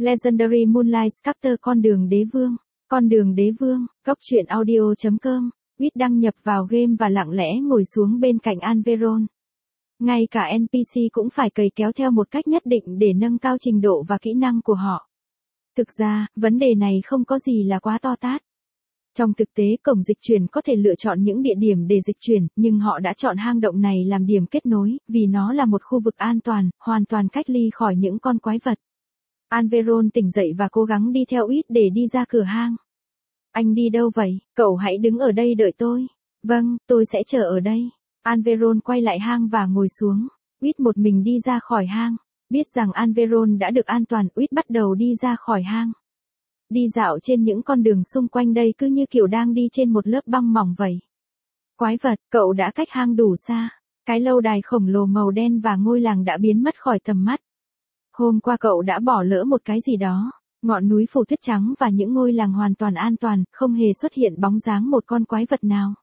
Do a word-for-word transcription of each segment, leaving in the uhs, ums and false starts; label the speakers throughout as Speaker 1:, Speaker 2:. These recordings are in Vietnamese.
Speaker 1: Legendary Moonlight Sculptor con đường đế vương. Con đường đế vương, góc truyện audio.com. Whit đăng nhập vào game và lặng lẽ ngồi xuống bên cạnh Alveron. Ngay cả en pê xê cũng phải cày kéo theo một cách nhất định để nâng cao trình độ và kỹ năng của họ. Thực ra, vấn đề này không có gì là quá to tát. Trong thực tế, cổng dịch chuyển có thể lựa chọn những địa điểm để dịch chuyển, nhưng họ đã chọn hang động này làm điểm kết nối, vì nó là một khu vực an toàn, hoàn toàn cách ly khỏi những con quái vật. Alveron tỉnh dậy và cố gắng đi theo Whit để đi ra cửa hang. Anh đi đâu vậy? Cậu hãy đứng ở đây đợi tôi. Vâng, tôi sẽ chờ ở đây. Alveron quay lại hang và ngồi xuống. Whit một mình đi ra khỏi hang. Biết rằng Alveron đã được an toàn, Whit bắt đầu đi ra khỏi hang. Đi dạo trên những con đường xung quanh đây cứ như kiểu đang đi trên một lớp băng mỏng vậy. Quái vật, cậu đã cách hang đủ xa. Cái lâu đài khổng lồ màu đen và ngôi làng đã biến mất khỏi tầm mắt. Hôm qua cậu đã bỏ lỡ một cái gì đó. Ngọn núi phủ tuyết trắng và những ngôi làng hoàn toàn an toàn, không hề xuất hiện bóng dáng một con quái vật nào.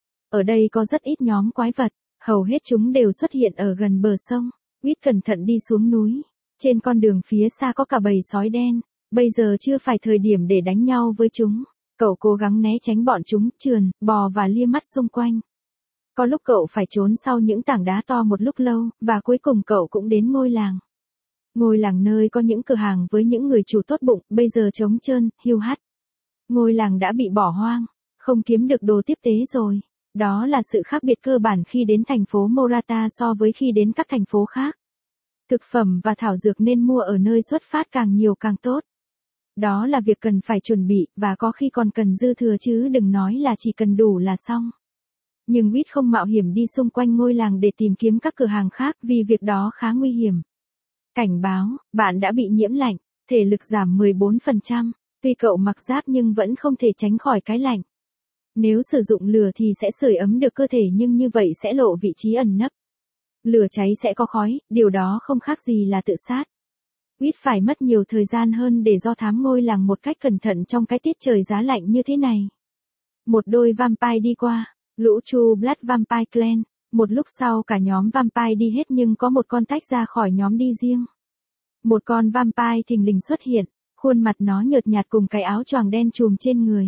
Speaker 1: Ở đây có rất ít nhóm quái vật, hầu hết chúng đều xuất hiện ở gần bờ sông. Whit cẩn thận đi xuống núi. Trên con đường phía xa có cả bầy sói đen. Bây giờ chưa phải thời điểm để đánh nhau với chúng. Cậu cố gắng né tránh bọn chúng, trườn, bò và lia mắt xung quanh. Có lúc cậu phải trốn sau những tảng đá to một lúc lâu, và cuối cùng cậu cũng đến ngôi làng. Ngôi làng nơi có những cửa hàng với những người chủ tốt bụng, bây giờ trống trơn, hiu hắt. Ngôi làng đã bị bỏ hoang, không kiếm được đồ tiếp tế rồi. Đó là sự khác biệt cơ bản khi đến thành phố Morata so với khi đến các thành phố khác. Thực phẩm và thảo dược nên mua ở nơi xuất phát càng nhiều càng tốt. Đó là việc cần phải chuẩn bị, và có khi còn cần dư thừa chứ đừng nói là chỉ cần đủ là xong. Nhưng Whit không mạo hiểm đi xung quanh ngôi làng để tìm kiếm các cửa hàng khác vì việc đó khá nguy hiểm. Cảnh báo, bạn đã bị nhiễm lạnh, thể lực giảm mười bốn phần trăm, tuy cậu mặc giáp nhưng vẫn không thể tránh khỏi cái lạnh. Nếu sử dụng lửa thì sẽ sưởi ấm được cơ thể nhưng như vậy sẽ lộ vị trí ẩn nấp. Lửa cháy sẽ có khói, điều đó không khác gì là tự sát. Whit phải mất nhiều thời gian hơn để do thám ngôi làng một cách cẩn thận trong cái tiết trời giá lạnh như thế này. Một đôi vampire đi qua, lũ True Blood Vampire Clan. Một lúc sau cả nhóm vampire đi hết nhưng có một con tách ra khỏi nhóm đi riêng. Một con vampire thình lình xuất hiện, khuôn mặt nó nhợt nhạt cùng cái áo choàng đen trùm trên người.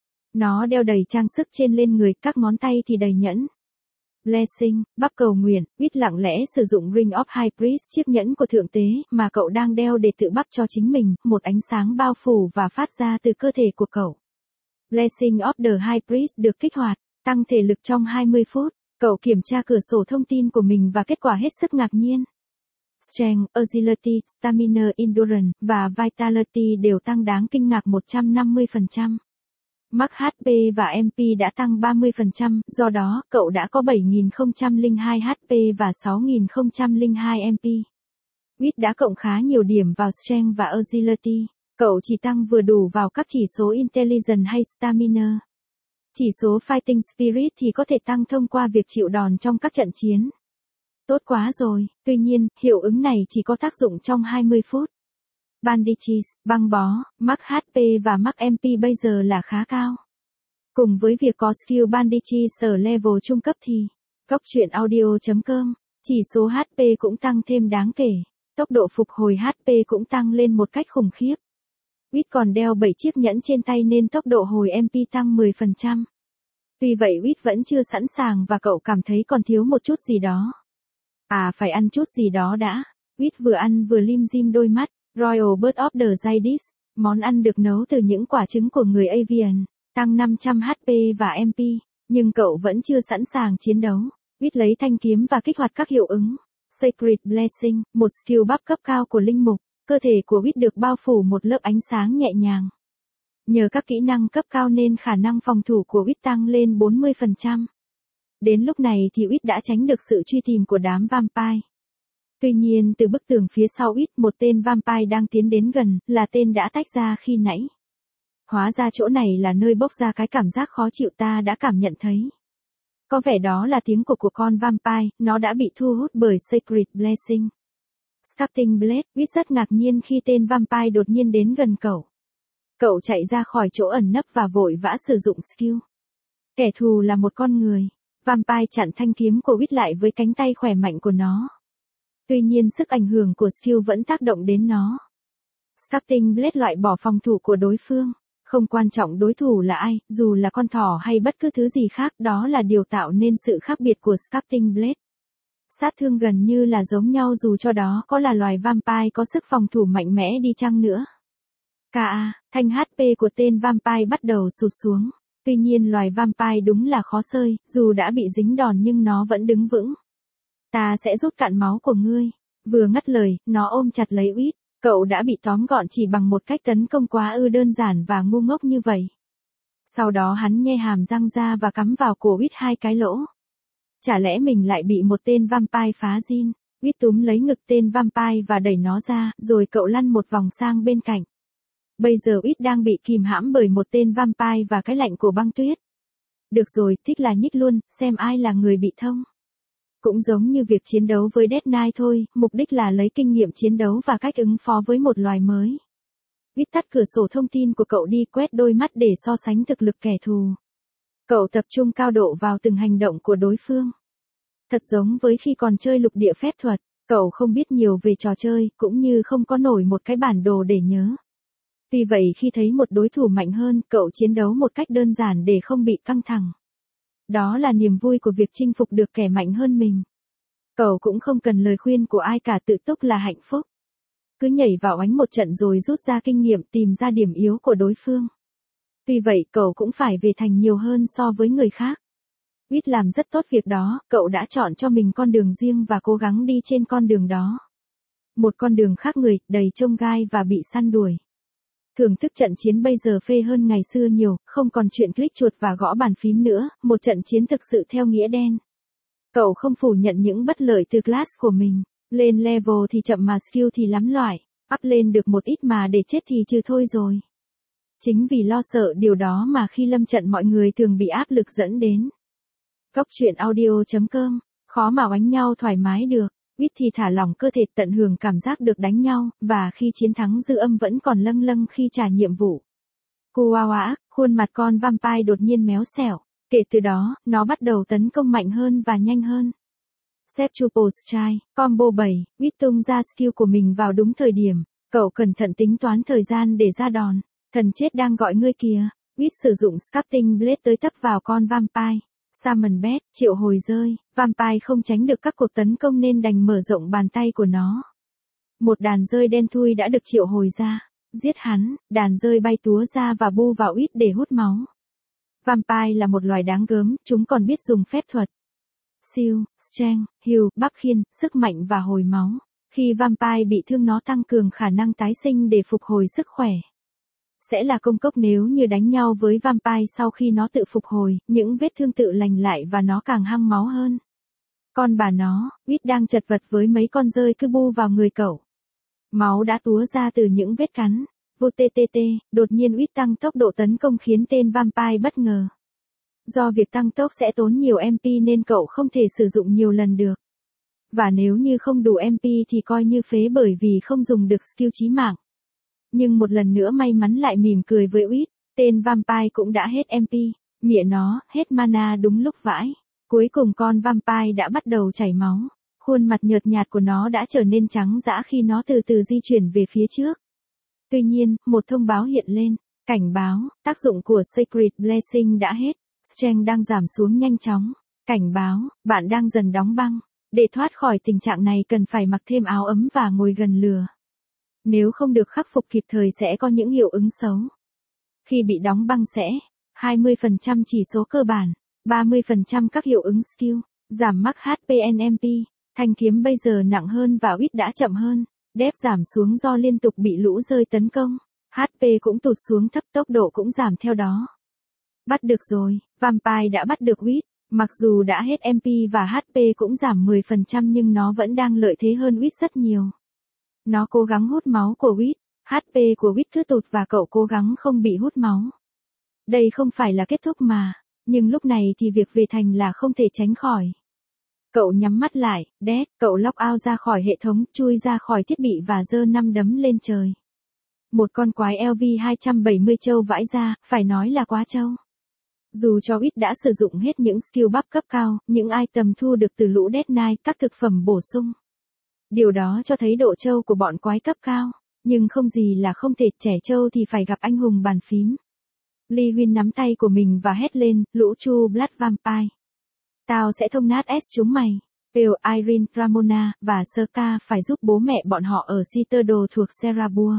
Speaker 1: Nó đeo đầy trang sức trên lên người, các ngón tay thì đầy nhẫn. Blessing, bắp cầu nguyện, Whit lặng lẽ sử dụng Ring of High Priest, chiếc nhẫn của thượng tế mà cậu đang đeo để tự bắp cho chính mình, một ánh sáng bao phủ và phát ra từ cơ thể của cậu. Blessing of the High Priest được kích hoạt, tăng thể lực trong hai mươi phút. Cậu kiểm tra cửa sổ thông tin của mình và kết quả hết sức ngạc nhiên. Strength, Agility, Stamina, Endurance và Vitality đều tăng đáng kinh ngạc một trăm năm mươi phần trăm. Max hát pê và em pê đã tăng ba mươi phần trăm, do đó, cậu đã có bảy nghìn không trăm lẻ hai hát pê và sáu nghìn không trăm lẻ hai em pê. Whit đã cộng khá nhiều điểm vào Strength và Agility. Cậu chỉ tăng vừa đủ vào các chỉ số Intelligence hay Stamina. Chỉ số Fighting Spirit thì có thể tăng thông qua việc chịu đòn trong các trận chiến. Tốt quá rồi, tuy nhiên, hiệu ứng này chỉ có tác dụng trong hai mươi phút. Bandages, băng bó, Max hát pê và Max em pê bây giờ là khá cao. Cùng với việc có skill Bandages ở level trung cấp thì, góc truyện audio.com, chỉ số hát pê cũng tăng thêm đáng kể. Tốc độ phục hồi hát pê cũng tăng lên một cách khủng khiếp. Whit còn đeo bảy chiếc nhẫn trên tay nên tốc độ hồi em pê tăng mười phần trăm. Tuy vậy Whit vẫn chưa sẵn sàng và cậu cảm thấy còn thiếu một chút gì đó. À phải ăn chút gì đó đã. Whit vừa ăn vừa lim dim đôi mắt. Royal Bird of the Zydis, món ăn được nấu từ những quả trứng của người Avian, tăng năm trăm hát pê và em pê, nhưng cậu vẫn chưa sẵn sàng chiến đấu. Whit lấy thanh kiếm và kích hoạt các hiệu ứng. Sacred Blessing, một skill buff cấp cao của linh mục. Cơ thể của Whit được bao phủ một lớp ánh sáng nhẹ nhàng. Nhờ các kỹ năng cấp cao nên khả năng phòng thủ của Whit tăng lên bốn mươi phần trăm. Đến lúc này thì Whit đã tránh được sự truy tìm của đám vampire. Tuy nhiên từ bức tường phía sau Whit một tên vampire đang tiến đến gần, là tên đã tách ra khi nãy. Hóa ra chỗ này là nơi bốc ra cái cảm giác khó chịu ta đã cảm nhận thấy. Có vẻ đó là tiếng của của con vampire, nó đã bị thu hút bởi Sacred Blessing. Sculpting Blade, Whit rất ngạc nhiên khi tên vampire đột nhiên đến gần cậu. Cậu chạy ra khỏi chỗ ẩn nấp và vội vã sử dụng skill. Kẻ thù là một con người. Vampire chặn thanh kiếm của Whit lại với cánh tay khỏe mạnh của nó. Tuy nhiên sức ảnh hưởng của skill vẫn tác động đến nó. Sculpting Blade loại bỏ phòng thủ của đối phương. Không quan trọng đối thủ là ai, dù là con thỏ hay bất cứ thứ gì khác, đó là điều tạo nên sự khác biệt của Sculpting Blade. Sát thương gần như là giống nhau dù cho đó có là loài vampire có sức phòng thủ mạnh mẽ đi chăng nữa. ca a, thanh hát pê của tên vampire bắt đầu sụt xuống. Tuy nhiên loài vampire đúng là khó sơi, dù đã bị dính đòn nhưng nó vẫn đứng vững. Ta sẽ rút cạn máu của ngươi. Vừa ngắt lời, nó ôm chặt lấy Uýt. Cậu đã bị tóm gọn chỉ bằng một cách tấn công quá ư đơn giản và ngu ngốc như vậy. Sau đó hắn nhe hàm răng ra và cắm vào cổ Uýt hai cái lỗ. Chả lẽ mình lại bị một tên vampire phá jean? Uýt túm lấy ngực tên vampire và đẩy nó ra, rồi cậu lăn một vòng sang bên cạnh. Bây giờ Uýt đang bị kìm hãm bởi một tên vampire và cái lạnh của băng tuyết. Được rồi, thích là nhích luôn, xem ai là người bị thông. Cũng giống như việc chiến đấu với Death Knight thôi, mục đích là lấy kinh nghiệm chiến đấu và cách ứng phó với một loài mới. Uýt tắt cửa sổ thông tin của cậu đi, quét đôi mắt để so sánh thực lực kẻ thù. Cậu tập trung cao độ vào từng hành động của đối phương. Thật giống với khi còn chơi lục địa phép thuật, cậu không biết nhiều về trò chơi, cũng như không có nổi một cái bản đồ để nhớ. Vì vậy khi thấy một đối thủ mạnh hơn, cậu chiến đấu một cách đơn giản để không bị căng thẳng. Đó là niềm vui của việc chinh phục được kẻ mạnh hơn mình. Cậu cũng không cần lời khuyên của ai cả, tự túc là hạnh phúc. Cứ nhảy vào oánh một trận rồi rút ra kinh nghiệm, tìm ra điểm yếu của đối phương. Tuy vậy cậu cũng phải về thành nhiều hơn so với người khác. Uýt làm rất tốt việc đó, cậu đã chọn cho mình con đường riêng và cố gắng đi trên con đường đó. Một con đường khác người, đầy chông gai và bị săn đuổi. Thưởng thức trận chiến bây giờ phê hơn ngày xưa nhiều, không còn chuyện click chuột và gõ bàn phím nữa, một trận chiến thực sự theo nghĩa đen. Cậu không phủ nhận những bất lợi từ class của mình, lên level thì chậm mà skill thì lắm loại, up lên được một ít mà để chết thì trừ thôi rồi. Chính vì lo sợ điều đó mà khi lâm trận mọi người thường bị áp lực dẫn đến. Cóc truyện audio chấm com, khó mà oánh nhau thoải mái được. Uýt thì thả lỏng cơ thể tận hưởng cảm giác được đánh nhau, và khi chiến thắng dư âm vẫn còn lâng lâng khi trả nhiệm vụ. Kuwawa, khuôn mặt con vampire đột nhiên méo xẻo. Kể từ đó, nó bắt đầu tấn công mạnh hơn và nhanh hơn. Septuple Strike, combo bảy, Uýt tung ra skill của mình vào đúng thời điểm. Cậu cẩn thận tính toán thời gian để ra đòn. Thần chết đang gọi ngươi kìa. Uýt sử dụng Sculpting Blade tới tấp vào con vampire. Summon Bed, triệu hồi rơi, vampire không tránh được các cuộc tấn công nên đành mở rộng bàn tay của nó. Một đàn rơi đen thui đã được triệu hồi ra. Giết hắn, đàn rơi bay túa ra và bu vào Uýt để hút máu. Vampire là một loài đáng gớm, chúng còn biết dùng phép thuật. Siêu, Strength, Heal, bắp khiên, sức mạnh và hồi máu. Khi vampire bị thương nó tăng cường khả năng tái sinh để phục hồi sức khỏe. Sẽ là công cốc nếu như đánh nhau với vampire sau khi nó tự phục hồi, những vết thương tự lành lại và nó càng hăng máu hơn. Con bà nó, Uýt đang chật vật với mấy con rơi cứ bu vào người cậu. Máu đã túa ra từ những vết cắn. Vô ttt, đột nhiên Uýt tăng tốc độ tấn công khiến tên vampire bất ngờ. Do việc tăng tốc sẽ tốn nhiều em pê nên cậu không thể sử dụng nhiều lần được. Và nếu như không đủ em pê thì coi như phế bởi vì không dùng được skill chí mạng. Nhưng một lần nữa may mắn lại mỉm cười với Uýt, tên vampire cũng đã hết em pê, mịa nó, hết mana đúng lúc vãi. Cuối cùng con vampire đã bắt đầu chảy máu, khuôn mặt nhợt nhạt của nó đã trở nên trắng dã khi nó từ từ di chuyển về phía trước. Tuy nhiên, một thông báo hiện lên, cảnh báo, tác dụng của Sacred Blessing đã hết, Strength đang giảm xuống nhanh chóng. Cảnh báo, bạn đang dần đóng băng. Để thoát khỏi tình trạng này cần phải mặc thêm áo ấm và ngồi gần lửa. Nếu không được khắc phục kịp thời sẽ có những hiệu ứng xấu. Khi bị đóng băng sẽ, hai mươi phần trăm chỉ số cơ bản, ba mươi phần trăm các hiệu ứng skill, giảm mắc hát pê en em pê, thanh kiếm bây giờ nặng hơn và Uýt đã chậm hơn, đép giảm xuống do liên tục bị lũ rơi tấn công, hát pê cũng tụt xuống thấp, tốc độ cũng giảm theo đó. Bắt được rồi, vampire đã bắt được Uýt, mặc dù đã hết em pê và hát pê cũng giảm mười phần trăm nhưng nó vẫn đang lợi thế hơn Uýt rất nhiều. Nó cố gắng hút máu của Uýt, hát pê của Uýt cứ tụt và cậu cố gắng không bị hút máu. Đây không phải là kết thúc mà, nhưng lúc này thì việc về thành là không thể tránh khỏi. Cậu nhắm mắt lại, đét, cậu log out ra khỏi hệ thống, chui ra khỏi thiết bị và giơ năm đấm lên trời. Một con quái lv hai trăm bảy mươi trâu vãi ra, phải nói là quá trâu. Dù cho Uýt đã sử dụng hết những skill buff cấp cao, những item thu được từ lũ Death Knight, các thực phẩm bổ sung. Điều đó cho thấy độ trâu của bọn quái cấp cao, Nhưng không gì là không thể, trẻ trâu thì phải gặp anh hùng bàn phím. Lee Huyên nắm tay của mình và hét lên, lũ True Blood Vampire. Tao sẽ thông nát S chúng mày. Pale, Irene, Ramona, và Serka phải giúp bố mẹ bọn họ ở Citadel thuộc Serabua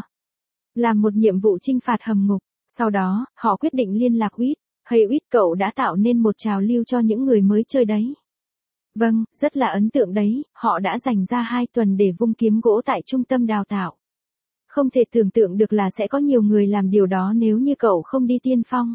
Speaker 1: làm một nhiệm vụ trinh phạt hầm ngục. Sau đó, họ quyết định liên lạc Whit. Hey Whit, cậu đã tạo nên một trào lưu cho những người mới chơi đấy. Vâng, rất là ấn tượng đấy, họ đã dành ra hai tuần để vung kiếm gỗ tại trung tâm đào tạo. Không thể tưởng tượng được là sẽ có nhiều người làm điều đó nếu như cậu không đi tiên phong.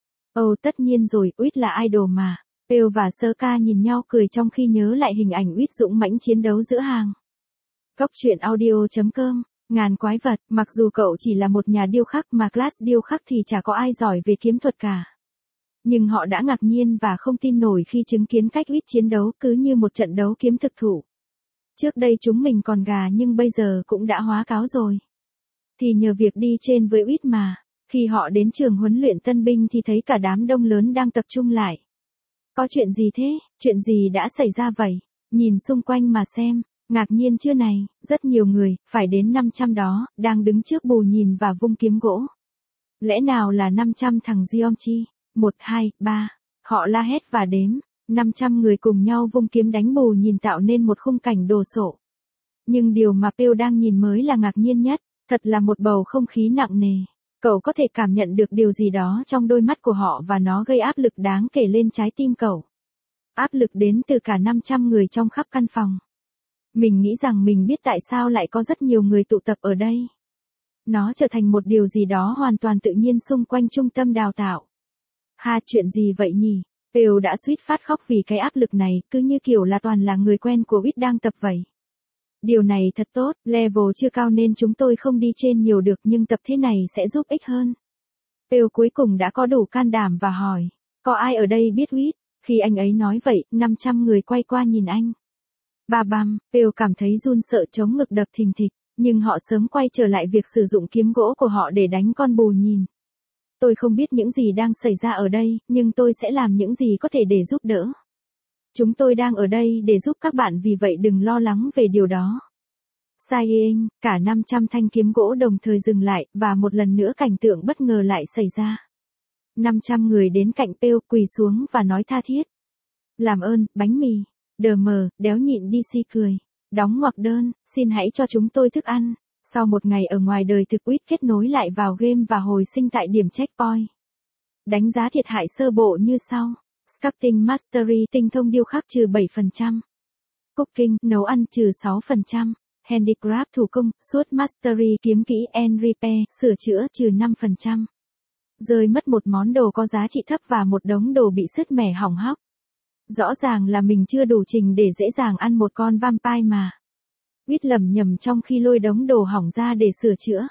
Speaker 1: Ồ tất nhiên rồi, Whit là idol mà. Pale và Serka nhìn nhau cười trong khi nhớ lại hình ảnh Whit dũng mãnh chiến đấu giữa hàng. Cóc truyện audio chấm com, ngàn quái vật, mặc dù cậu chỉ là một nhà điêu khắc mà class điêu khắc thì chả có ai giỏi về kiếm thuật cả. Nhưng họ đã ngạc nhiên và không tin nổi khi chứng kiến cách Whit chiến đấu cứ như một trận đấu kiếm thực thụ. Trước đây chúng mình còn gà nhưng bây giờ cũng đã hóa cáo rồi. Thì nhờ việc đi trên với Whit mà, khi họ đến trường huấn luyện tân binh thì thấy cả đám đông lớn đang tập trung lại. Có chuyện gì thế, chuyện gì đã xảy ra vậy? Nhìn xung quanh mà xem, ngạc nhiên chưa này, rất nhiều người, phải đến năm trăm đó, đang đứng trước bù nhìn và vung kiếm gỗ. Lẽ nào là năm trăm thằng Geomchi? Một, hai, ba, họ la hét và đếm, năm trăm người cùng nhau vung kiếm đánh bù nhìn tạo nên một khung cảnh đồ sộ. Nhưng điều mà Pale đang nhìn mới là ngạc nhiên nhất, thật là một bầu không khí nặng nề. Cậu có thể cảm nhận được điều gì đó trong đôi mắt của họ và nó gây áp lực đáng kể lên trái tim cậu. Áp lực đến từ cả năm trăm người trong khắp căn phòng. Mình nghĩ rằng mình biết tại sao lại có rất nhiều người tụ tập ở đây. Nó trở thành một điều gì đó hoàn toàn tự nhiên xung quanh trung tâm đào tạo. Ha, chuyện gì vậy nhỉ? Pale đã suýt phát khóc vì cái áp lực này, cứ như kiểu là toàn là người quen của Whit đang tập vậy. Điều này thật tốt, level chưa cao nên chúng tôi không đi trên nhiều được nhưng tập thế này sẽ giúp ích hơn. Pale cuối cùng đã có đủ can đảm và hỏi, có ai ở đây biết Whit? Khi anh ấy nói vậy, năm trăm người quay qua nhìn anh. Ba băm, Pale cảm thấy run sợ chống ngực đập thình thịch, nhưng họ sớm quay trở lại việc sử dụng kiếm gỗ của họ để đánh con bù nhìn. Tôi không biết những gì đang xảy ra ở đây, nhưng tôi sẽ làm những gì có thể để giúp đỡ. Chúng tôi đang ở đây để giúp các bạn vì vậy đừng lo lắng về điều đó. Sighing, cả năm trăm thanh kiếm gỗ đồng thời dừng lại, và một lần nữa cảnh tượng bất ngờ lại xảy ra. năm trăm người đến cạnh Pale quỳ xuống và nói tha thiết. Làm ơn, bánh mì. Đờ mờ, đéo nhịn đi si cười. Đóng ngoặc đơn, xin hãy cho chúng tôi thức ăn. Sau một ngày ở ngoài đời thực Whit kết nối lại vào game và hồi sinh tại điểm checkpoint. Đánh giá thiệt hại sơ bộ như sau. Sculpting Mastery tinh thông điêu khắc trừ bảy phần trăm. Cooking nấu ăn trừ sáu phần trăm. Handicraft thủ công, Sword Mastery kiếm kỹ and repair sửa chữa trừ năm phần trăm. Rơi mất một món đồ có giá trị thấp và một đống đồ bị sứt mẻ hỏng hóc. Rõ ràng là mình chưa đủ trình để dễ dàng ăn một con vampire mà. Whit lầm nhầm trong khi lôi đống đồ hỏng ra để sửa chữa.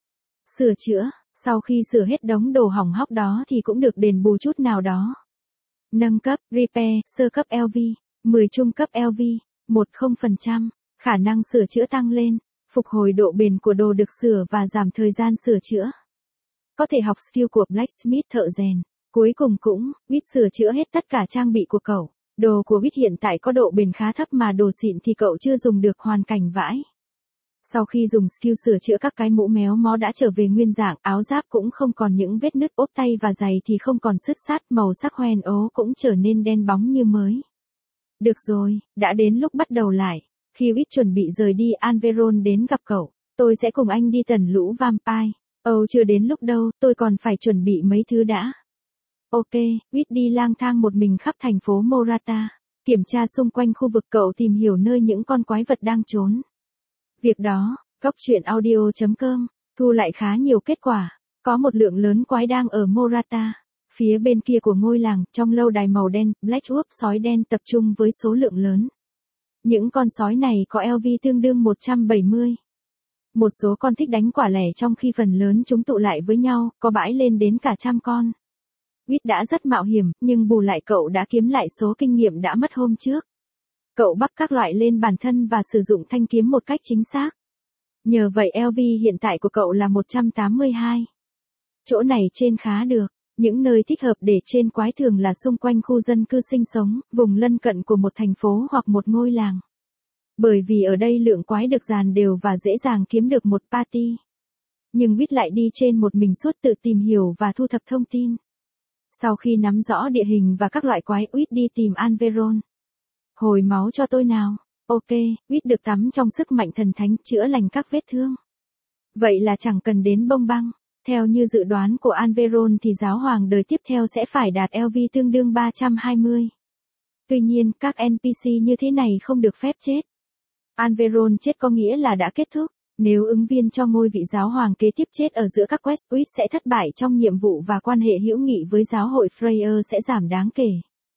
Speaker 1: Sửa chữa, sau khi sửa hết đống đồ hỏng hóc đó thì cũng được đền bù chút nào đó. Nâng cấp, repair, sơ cấp lờ vê, mười trung cấp lờ vê, một phần trăm, khả năng sửa chữa tăng lên, phục hồi độ bền của đồ được sửa và giảm thời gian sửa chữa. Có thể học skill của blacksmith thợ rèn. Cuối cùng cũng, Whit sửa chữa hết tất cả trang bị của cậu. Đồ của Whit hiện tại có độ bền khá thấp mà đồ xịn thì cậu chưa dùng được hoàn cảnh vãi. Sau khi dùng skill sửa chữa các cái mũ méo mó đã trở về nguyên dạng, áo giáp cũng không còn những vết nứt, ốp tay và giày thì không còn sứt sát, màu sắc hoen ố cũng trở nên đen bóng như mới. Được rồi, đã đến lúc bắt đầu lại. Khi Whit chuẩn bị rời đi, Anveron đến gặp cậu. Tôi sẽ cùng anh đi tần lũ vampire. Ồ chưa đến lúc đâu, tôi còn phải chuẩn bị mấy thứ đã. Ok, Whit đi lang thang một mình khắp thành phố Morata. Kiểm tra xung quanh khu vực cậu tìm hiểu nơi những con quái vật đang trốn. Việc đó, cóc truyện audio chấm com, thu lại khá nhiều kết quả. Có một lượng lớn quái đang ở Morata. Phía bên kia của ngôi làng, trong lâu đài màu đen, Black Wolf sói đen tập trung với số lượng lớn. Những con sói này có lờ vê tương đương một trăm bảy mươi. Một số con thích đánh quả lẻ trong khi phần lớn chúng tụ lại với nhau, có bãi lên đến cả trăm con. Whit đã rất mạo hiểm, nhưng bù lại cậu đã kiếm lại số kinh nghiệm đã mất hôm trước. Cậu bắc các loại lên bản thân và sử dụng thanh kiếm một cách chính xác. Nhờ vậy lờ vê hiện tại của cậu là một trăm tám mươi hai. Chỗ này trên khá được. Những nơi thích hợp để trên quái thường là xung quanh khu dân cư sinh sống, vùng lân cận của một thành phố hoặc một ngôi làng. Bởi vì ở đây lượng quái được dàn đều và dễ dàng kiếm được một party. Nhưng Wit lại đi trên một mình suốt tự tìm hiểu và thu thập thông tin. Sau khi nắm rõ địa hình và các loại quái, Wit đi tìm Anveron. Hồi máu cho tôi nào. Ok, Wit được tắm trong sức mạnh thần thánh chữa lành các vết thương. Vậy là chẳng cần đến bông băng. Theo như dự đoán của Anveron thì giáo hoàng đời tiếp theo sẽ phải đạt L V tương đương ba trăm hai mươi. Tuy nhiên, các en pê xê như thế này không được phép chết. Anveron chết có nghĩa là đã kết thúc. Nếu ứng viên cho ngôi vị giáo hoàng kế tiếp chết ở giữa các quest, Wit sẽ thất bại trong nhiệm vụ và quan hệ hữu nghị với giáo hội Freyr sẽ giảm đáng kể.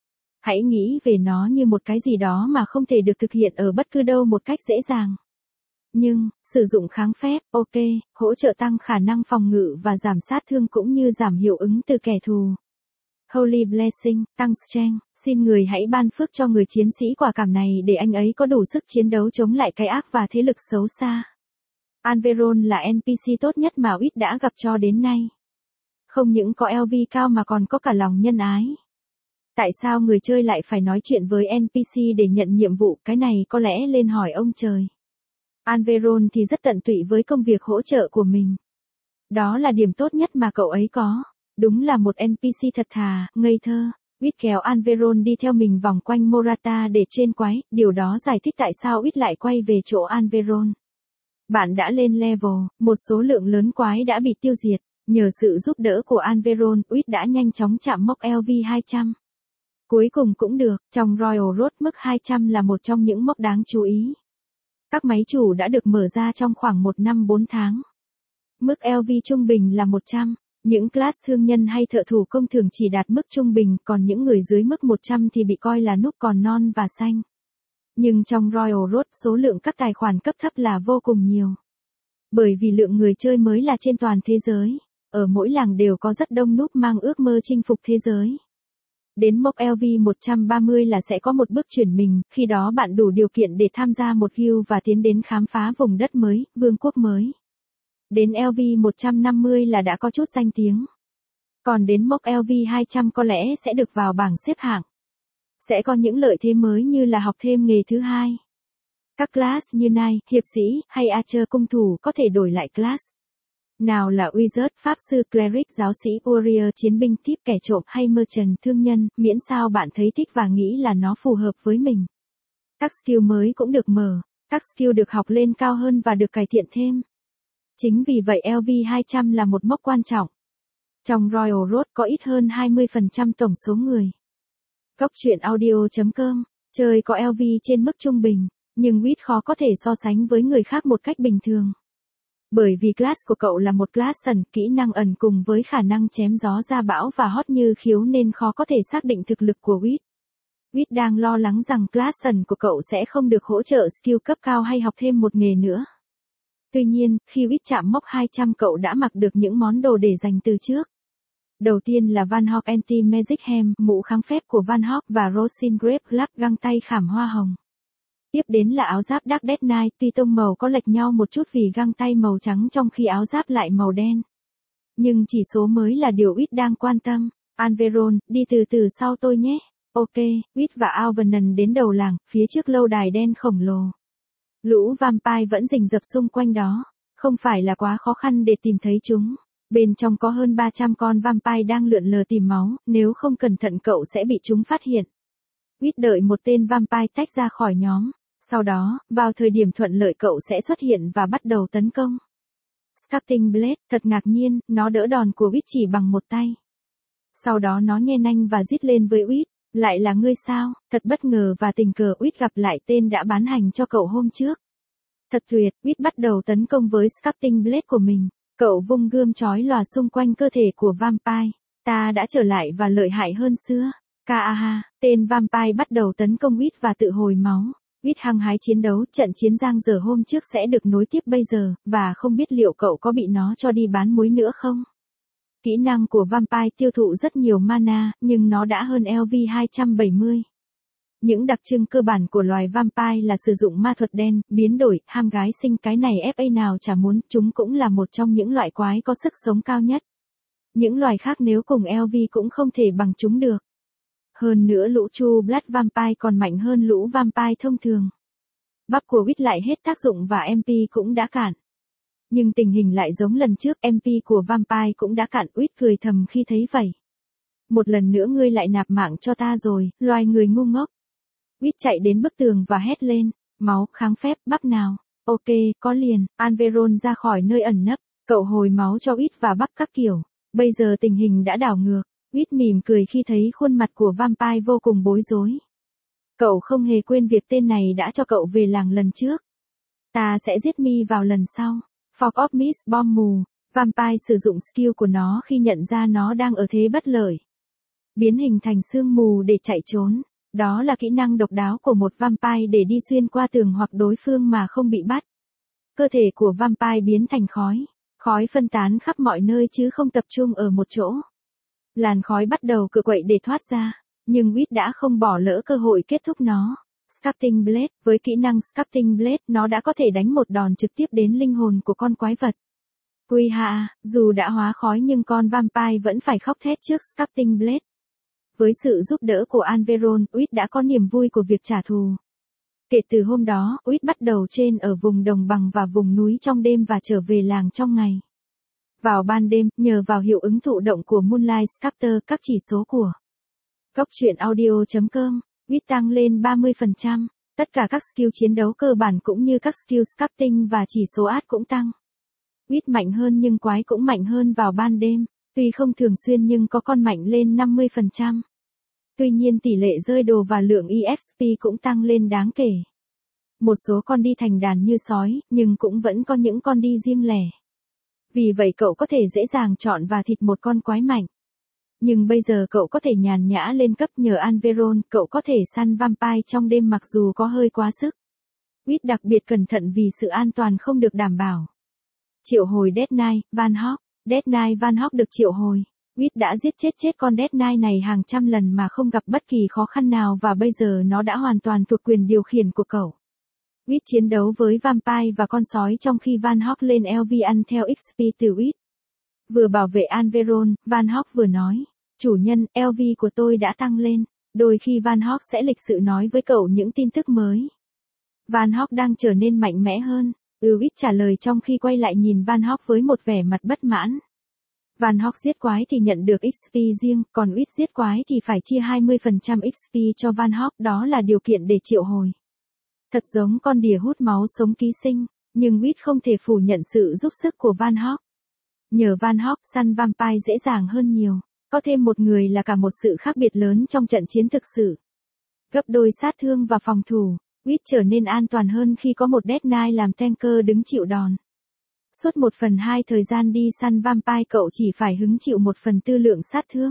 Speaker 1: Hãy nghĩ về nó như một cái gì đó mà không thể được thực hiện ở bất cứ đâu một cách dễ dàng. Nhưng, sử dụng kháng phép, ok, hỗ trợ tăng khả năng phòng ngự và giảm sát thương cũng như giảm hiệu ứng từ kẻ thù. Holy Blessing, tăng strength, xin người hãy ban phước cho người chiến sĩ quả cảm này để anh ấy có đủ sức chiến đấu chống lại cái ác và thế lực xấu xa. Anveron là en pê xê tốt nhất mà Wit đã gặp cho đến nay. Không những có L V cao mà còn có cả lòng nhân ái. Tại sao người chơi lại phải nói chuyện với en pê xê để nhận nhiệm vụ, cái này có lẽ lên hỏi ông trời. Anveron thì rất tận tụy với công việc hỗ trợ của mình. Đó là điểm tốt nhất mà cậu ấy có. Đúng là một en pê xê thật thà, ngây thơ. Wit kéo Anveron đi theo mình vòng quanh Morata để trên quái, điều đó giải thích tại sao Wit lại quay về chỗ Anveron. Bạn đã lên level, một số lượng lớn quái đã bị tiêu diệt. Nhờ sự giúp đỡ của Anveron, Wit đã nhanh chóng chạm mốc L V hai trăm. Cuối cùng cũng được, trong Royal Road mức hai trăm là một trong những mốc đáng chú ý. Các máy chủ đã được mở ra trong khoảng một năm bốn tháng. Mức L V trung bình là một trăm. Những class thương nhân hay thợ thủ công thường chỉ đạt mức trung bình, còn những người dưới mức một trăm thì bị coi là núp còn non và xanh. Nhưng trong Royal Road số lượng các tài khoản cấp thấp là vô cùng nhiều. Bởi vì lượng người chơi mới là trên toàn thế giới. Ở mỗi làng đều có rất đông núp mang ước mơ chinh phục thế giới. Đến mốc L V một trăm ba mươi là sẽ có một bước chuyển mình, khi đó bạn đủ điều kiện để tham gia một guild và tiến đến khám phá vùng đất mới, vương quốc mới. Đến L V một trăm năm mươi là đã có chút danh tiếng. Còn đến mốc L V hai trăm có lẽ sẽ được vào bảng xếp hạng. Sẽ có những lợi thế mới như là học thêm nghề thứ hai. Các class như Knight, hiệp sĩ, hay Archer cung thủ có thể đổi lại class. Nào là Wizard, pháp sư, cleric, giáo sĩ, warrior, chiến binh, thief, kẻ trộm hay merchant, thương nhân, miễn sao bạn thấy thích và nghĩ là nó phù hợp với mình. Các skill mới cũng được mở, các skill được học lên cao hơn và được cải thiện thêm. Chính vì vậy L V hai trăm là một mốc quan trọng. Trong Royal Road có ít hơn hai mươi phần trăm tổng số người. Góc truyện audio chấm com, chơi có L V trên mức trung bình, nhưng Wit khó có thể so sánh với người khác một cách bình thường. Bởi vì class của cậu là một class ẩn, kỹ năng ẩn cùng với khả năng chém gió ra bão và hot như khiếu nên khó có thể xác định thực lực của Wit. Wit đang lo lắng rằng class ẩn của cậu sẽ không được hỗ trợ skill cấp cao hay học thêm một nghề nữa. Tuy nhiên, khi Wit chạm mốc hai trăm cậu đã mặc được những món đồ để dành từ trước. Đầu tiên là Van Hawk Anti-Magic Helm, mũ kháng phép của Van Hawk và Rosin Grape Glove, găng tay khảm hoa hồng. Tiếp đến là áo giáp Dark Death Knight, tuy tông màu có lệch nhau một chút vì găng tay màu trắng trong khi áo giáp lại màu đen. Nhưng chỉ số mới là điều Wit đang quan tâm. Anveron, đi từ từ sau tôi nhé. Ok, Wit và Alvernon đến đầu làng, phía trước lâu đài đen khổng lồ. Lũ vampire vẫn rình rập xung quanh đó. Không phải là quá khó khăn để tìm thấy chúng. Bên trong có hơn ba trăm con vampire đang lượn lờ tìm máu, nếu không cẩn thận cậu sẽ bị chúng phát hiện. Wit đợi một tên vampire tách ra khỏi nhóm. Sau đó, vào thời điểm thuận lợi cậu sẽ xuất hiện và bắt đầu tấn công. Sculpting Blade, thật ngạc nhiên, nó đỡ đòn của Wit chỉ bằng một tay. Sau đó nó nhe nanh và rít lên với Wit, lại là ngươi sao, thật bất ngờ và tình cờ Wit gặp lại tên đã bán hành cho cậu hôm trước. Thật tuyệt, Wit bắt đầu tấn công với Sculpting Blade của mình. Cậu vung gươm chói lòa xung quanh cơ thể của vampire. Ta đã trở lại và lợi hại hơn xưa. Kaaha, tên vampire bắt đầu tấn công Wit và tự hồi máu. Wit hăng hái chiến đấu, trận chiến giang dở hôm trước sẽ được nối tiếp bây giờ, và không biết liệu cậu có bị nó cho đi bán muối nữa không? Kỹ năng của vampire tiêu thụ rất nhiều mana, nhưng nó đã hơn L V hai trăm bảy mươi. Những đặc trưng cơ bản của loài vampire là sử dụng ma thuật đen, biến đổi, ham gái sinh, cái này ép a nào chả muốn, chúng cũng là một trong những loại quái có sức sống cao nhất. Những loài khác nếu cùng L V cũng không thể bằng chúng được. Hơn nữa lũ True Blood Vampire còn mạnh hơn lũ Vampire thông thường. Bắp của Wit lại hết tác dụng và em pê cũng đã cản. Nhưng tình hình lại giống lần trước, em pê của Vampire cũng đã cạn. Uýt cười thầm khi thấy vậy. Một lần nữa ngươi lại nạp mạng cho ta rồi, loài người ngu ngốc. Uýt chạy đến bức tường và hét lên, máu, kháng phép, bắp nào. Ok, có liền. Anveron ra khỏi nơi ẩn nấp, cậu hồi máu cho Uýt và bắp các kiểu. Bây giờ tình hình đã đảo ngược. Uýt mỉm cười khi thấy khuôn mặt của Vampire vô cùng bối rối. Cậu không hề quên việc tên này đã cho cậu về làng lần trước. Ta sẽ giết mi vào lần sau. Fog of Mist bom mù. Vampire sử dụng skill của nó khi nhận ra nó đang ở thế bất lợi. Biến hình thành sương mù để chạy trốn. Đó là kỹ năng độc đáo của một vampire để đi xuyên qua tường hoặc đối phương mà không bị bắt. Cơ thể của vampire biến thành khói. Khói phân tán khắp mọi nơi chứ không tập trung ở một chỗ. Làn khói bắt đầu cựa quậy để thoát ra. Nhưng Uýt đã không bỏ lỡ cơ hội kết thúc nó. Sculpting Blade. Với kỹ năng Sculpting Blade, nó đã có thể đánh một đòn trực tiếp đến linh hồn của con quái vật. Quy hạ, dù đã hóa khói nhưng con vampire vẫn phải khóc thét trước Sculpting Blade. Với sự giúp đỡ của Anveron, Uýt đã có niềm vui của việc trả thù. Kể từ hôm đó, Uýt bắt đầu trên ở vùng đồng bằng và vùng núi trong đêm và trở về làng trong ngày. Vào ban đêm, nhờ vào hiệu ứng thụ động của Moonlight Sculptor, các chỉ số của Cốc truyện audio chấm com, Uýt tăng lên ba mươi phần trăm. Tất cả các skill chiến đấu cơ bản cũng như các skill sculpting và chỉ số art cũng tăng. Uýt mạnh hơn nhưng quái cũng mạnh hơn vào ban đêm. Tuy không thường xuyên nhưng có con mạnh lên năm mươi phần trăm. Tuy nhiên tỷ lệ rơi đồ và lượng e ích pê cũng tăng lên đáng kể. Một số con đi thành đàn như sói, nhưng cũng vẫn có những con đi riêng lẻ. Vì vậy cậu có thể dễ dàng chọn và thịt một con quái mạnh. Nhưng bây giờ cậu có thể nhàn nhã lên cấp nhờ Anveron, cậu có thể săn vampire trong đêm mặc dù có hơi quá sức. Uýt đặc biệt cẩn thận vì sự an toàn không được đảm bảo. Triệu hồi Death Knight, Van Hawk. Death Knight Van Hawk được triệu hồi. Uýt đã giết chết chết con Death Knight này hàng trăm lần mà không gặp bất kỳ khó khăn nào và bây giờ nó đã hoàn toàn thuộc quyền điều khiển của cậu. Uýt chiến đấu với vampire và con sói trong khi Van Hawk lên lờ vê ăn theo ích pê từ Uýt. Vừa bảo vệ Anveron, Van Hawk vừa nói, chủ nhân, lờ vê của tôi đã tăng lên. Đôi khi Van Hawk sẽ lịch sự nói với cậu những tin tức mới. Van Hawk đang trở nên mạnh mẽ hơn. Ừ, Uýt trả lời trong khi quay lại nhìn Van Hawk với một vẻ mặt bất mãn. Van Hawk giết quái thì nhận được ích pê riêng, còn Uýt giết quái thì phải chia hai mươi phần trăm ích pê cho Van Hawk, đó là điều kiện để triệu hồi. Thật giống con đỉa hút máu sống ký sinh, nhưng Uýt không thể phủ nhận sự giúp sức của Van Hawk. Nhờ Van Hawk, săn vampire dễ dàng hơn nhiều. Có thêm một người là cả một sự khác biệt lớn trong trận chiến thực sự. Gấp đôi sát thương và phòng thủ, Uýt trở nên an toàn hơn khi có một Death Knight làm tanker đứng chịu đòn. Suốt một phần hai thời gian đi săn vampire cậu chỉ phải hứng chịu một phần tư lượng sát thương.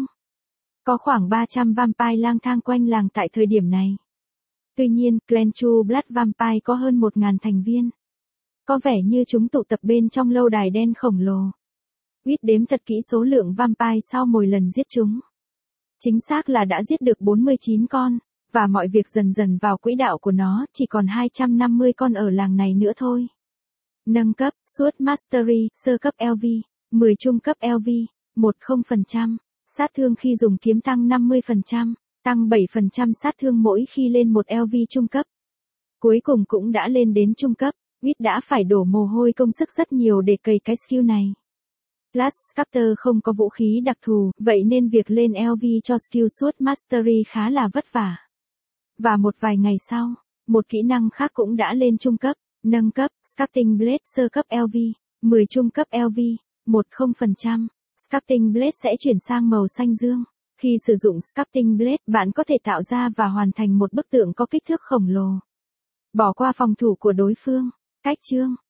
Speaker 1: Có khoảng ba trăm vampire lang thang quanh làng tại thời điểm này. Tuy nhiên, Clan True Blood Vampire có hơn một nghìn thành viên. Có vẻ như chúng tụ tập bên trong lâu đài đen khổng lồ. Uýt đếm thật kỹ số lượng vampire sau mỗi lần giết chúng. Chính xác là đã giết được bốn mươi chín con, và mọi việc dần dần vào quỹ đạo của nó, chỉ còn hai trăm năm mươi con ở làng này nữa thôi. Nâng cấp, Sword Mastery, sơ cấp lờ vê, mười trung cấp lờ vê, mười phần trăm, sát thương khi dùng kiếm tăng năm mươi phần trăm, tăng bảy phần trăm sát thương mỗi khi lên một lờ vê trung cấp. Cuối cùng cũng đã lên đến trung cấp, Uýt đã phải đổ mồ hôi công sức rất nhiều để cày cái skill này. Blast Sculptor không có vũ khí đặc thù, vậy nên việc lên lờ vê cho skill Sword Mastery khá là vất vả. Và một vài ngày sau, một kỹ năng khác cũng đã lên trung cấp, nâng cấp, Sculpting Blade sơ cấp lờ vê, mười trung cấp lờ vê, mười phần trăm. Sculpting Blade sẽ chuyển sang màu xanh dương. Khi sử dụng Sculpting Blade, bạn có thể tạo ra và hoàn thành một bức tượng có kích thước khổng lồ. Bỏ qua phòng thủ của đối phương. Cách chương